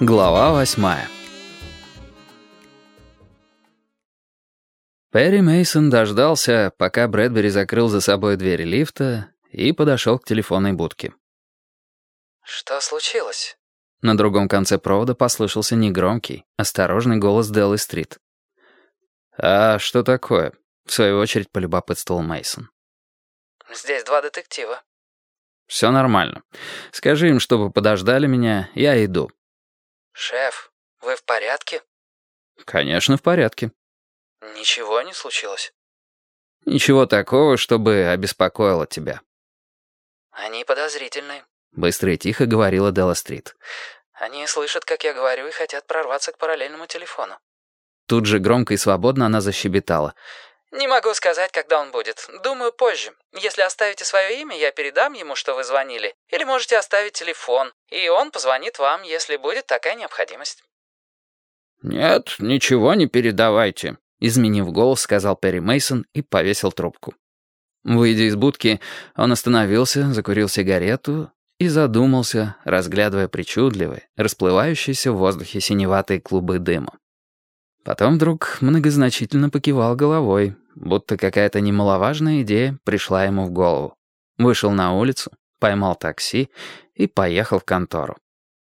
Глава 8. Перри Мейсон дождался, пока Брэдбери закрыл за собой дверь лифта и подошел к телефонной будке. «Что случилось?» На другом конце провода послышался негромкий, осторожный голос Деллы Стрит. «А что такое?» — в свою очередь полюбопытствовал Мейсон. «Здесь два детектива». «Все нормально. Скажи им, чтобы подождали меня, я иду». «Шеф, вы в порядке?» «Конечно, в порядке». «Ничего не случилось?» «Ничего такого, чтобы обеспокоило тебя». «Они подозрительны», — быстро и тихо говорила Делла Стрит. «Они слышат, как я говорю, и хотят прорваться к параллельному телефону». Тут же громко и свободно она защебетала. «Не могу сказать, когда он будет. Думаю, позже. Если оставите свое имя, я передам ему, что вы звонили. Или можете оставить телефон, и он позвонит вам, если будет такая необходимость». «Нет, ничего не передавайте», — изменив голос, сказал Перри Мейсон и повесил трубку. Выйдя из будки, он остановился, закурил сигарету и задумался, разглядывая причудливые, расплывающиеся в воздухе синеватые клубы дыма. Потом вдруг многозначительно покивал головой, будто какая-то немаловажная идея пришла ему в голову. Вышел на улицу, поймал такси и поехал в контору.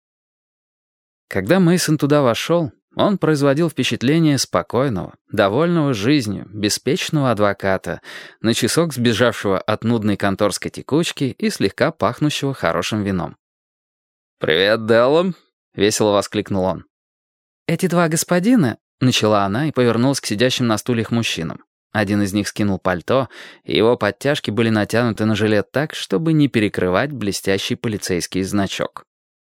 Когда Мейсон туда вошел, он производил впечатление спокойного, довольного жизнью, беспечного адвоката, на часок сбежавшего от нудной конторской текучки и слегка пахнущего хорошим вином. «Привет, Делла!» — весело воскликнул он. «Эти два господина...» — начала она и повернулась к сидящим на стульях мужчинам. Один из них скинул пальто, и его подтяжки были натянуты на жилет так, чтобы не перекрывать блестящий полицейский значок.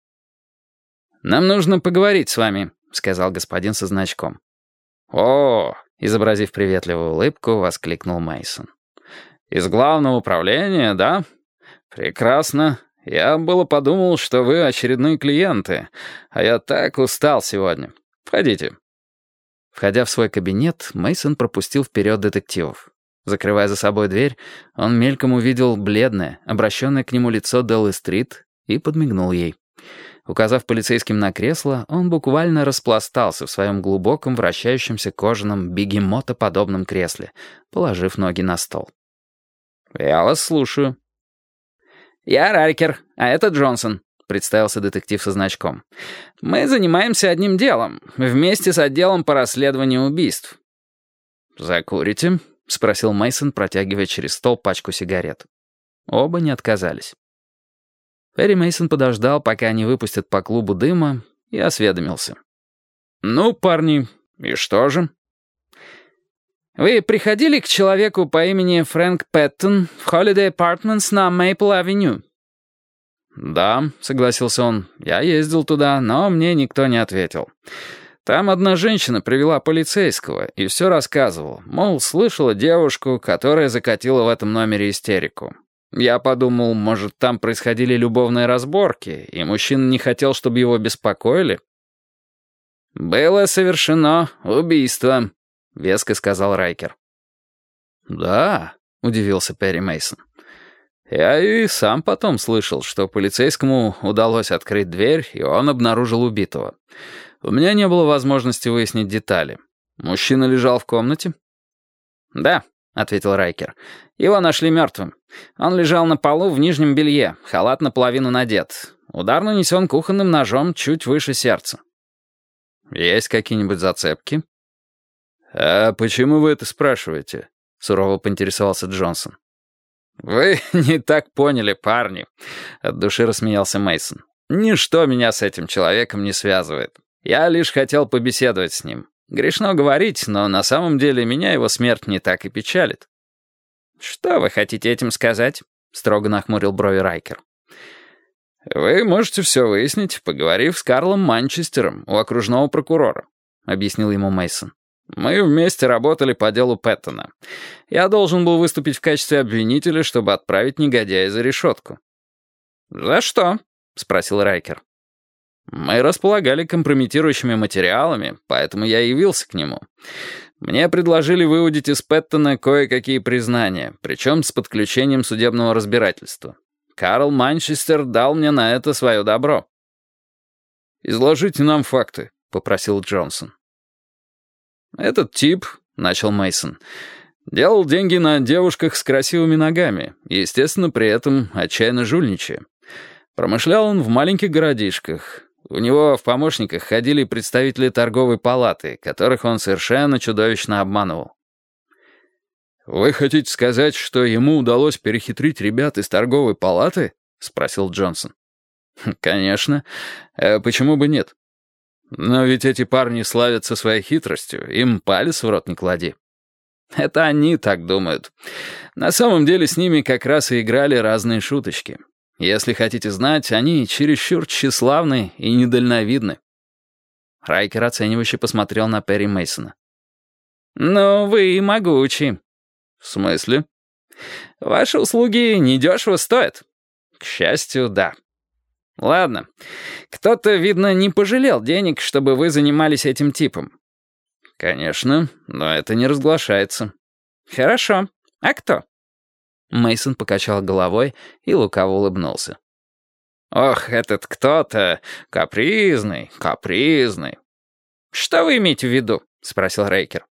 «Нам нужно поговорить с вами», — сказал господин со значком. «О!» — изобразив приветливую улыбку, воскликнул Мейсон. «Из главного управления, да? Прекрасно. Я было подумал, что вы очередные клиенты, а я так устал сегодня. Входите». Входя в свой кабинет, Мейсон пропустил вперед детективов. Закрывая за собой дверь, он мельком увидел бледное, обращенное к нему лицо Деллы Стрит и подмигнул ей. Указав полицейским на кресло, он буквально распластался в своем глубоком вращающемся кожаном бегемотоподобном кресле, положив ноги на стол. «Я вас слушаю». «Я Райкер, а это Джонсон», — представился детектив со значком. «Мы занимаемся одним делом, вместе с отделом по расследованию убийств». «Закурите?» — спросил Мейсон, протягивая через стол пачку сигарет. Оба не отказались. Перри Мейсон подождал, пока они выпустят по клубу дыма, и осведомился. «Ну, парни, и что же?» «Вы приходили к человеку по имени Фрэнк Пэттон в Holiday Apartments на Мейпл-авеню?» «Да», — согласился он, — «я ездил туда, но мне никто не ответил. Там одна женщина привела полицейского и все рассказывала, мол, слышала девушку, которая закатила в этом номере истерику. Я подумал, может, там происходили любовные разборки, и мужчина не хотел, чтобы его беспокоили?» «Было совершено убийство», — веско сказал Райкер. «Да», — удивился Перри Мейсон. «Я и сам потом слышал, что полицейскому удалось открыть дверь, и он обнаружил убитого. У меня не было возможности выяснить детали. Мужчина лежал в комнате?» «Да», — ответил Райкер. «Его нашли мертвым. Он лежал на полу в нижнем белье, халат наполовину надет. Удар нанесен кухонным ножом чуть выше сердца». «Есть какие-нибудь зацепки?» «А почему вы это спрашиваете?» — сурово поинтересовался Джонсон. «Вы не так поняли, парни», — от души рассмеялся Мейсон. «Ничто меня с этим человеком не связывает. Я лишь хотел побеседовать с ним. Грешно говорить, но на самом деле меня его смерть не так и печалит». «Что вы хотите этим сказать?» — строго нахмурил брови Райкер. «Вы можете все выяснить, поговорив с Карлом Манчестером у окружного прокурора», — объяснил ему Мейсон. «Мы вместе работали по делу Пэттона. Я должен был выступить в качестве обвинителя, чтобы отправить негодяя за решетку». «За что?» — спросил Райкер. «Мы располагали компрометирующими материалами, поэтому я явился к нему. Мне предложили выудить из Пэттона кое-какие признания, причем с подключением судебного разбирательства. Карл Манчестер дал мне на это свое добро». «Изложите нам факты», — попросил Джонсон. «Этот тип», — начал Мейсон, — «делал деньги на девушках с красивыми ногами, и, естественно, при этом отчаянно жульничая. Промышлял он в маленьких городишках. У него в помощниках ходили представители торговой палаты, которых он совершенно чудовищно обманывал». «Вы хотите сказать, что ему удалось перехитрить ребят из торговой палаты?» — спросил Джонсон. «Конечно. Почему бы нет? Но ведь эти парни славятся своей хитростью, им палец в рот не клади. Это они так думают. На самом деле с ними как раз и играли разные шуточки. Если хотите знать, они чересчур тщеславны и недальновидны». Райкер оценивающе посмотрел на Перри Мейсона. «Ну, вы могучи». «В смысле?» «Ваши услуги недешево стоят». «К счастью, да». «Ладно. Кто-то, видно, не пожалел денег, чтобы вы занимались этим типом». «Конечно, но это не разглашается». «Хорошо. А кто?» Мейсон покачал головой и лукаво улыбнулся. «Ох, этот кто-то капризный, капризный». «Что вы имеете в виду?» — спросил Рейкер.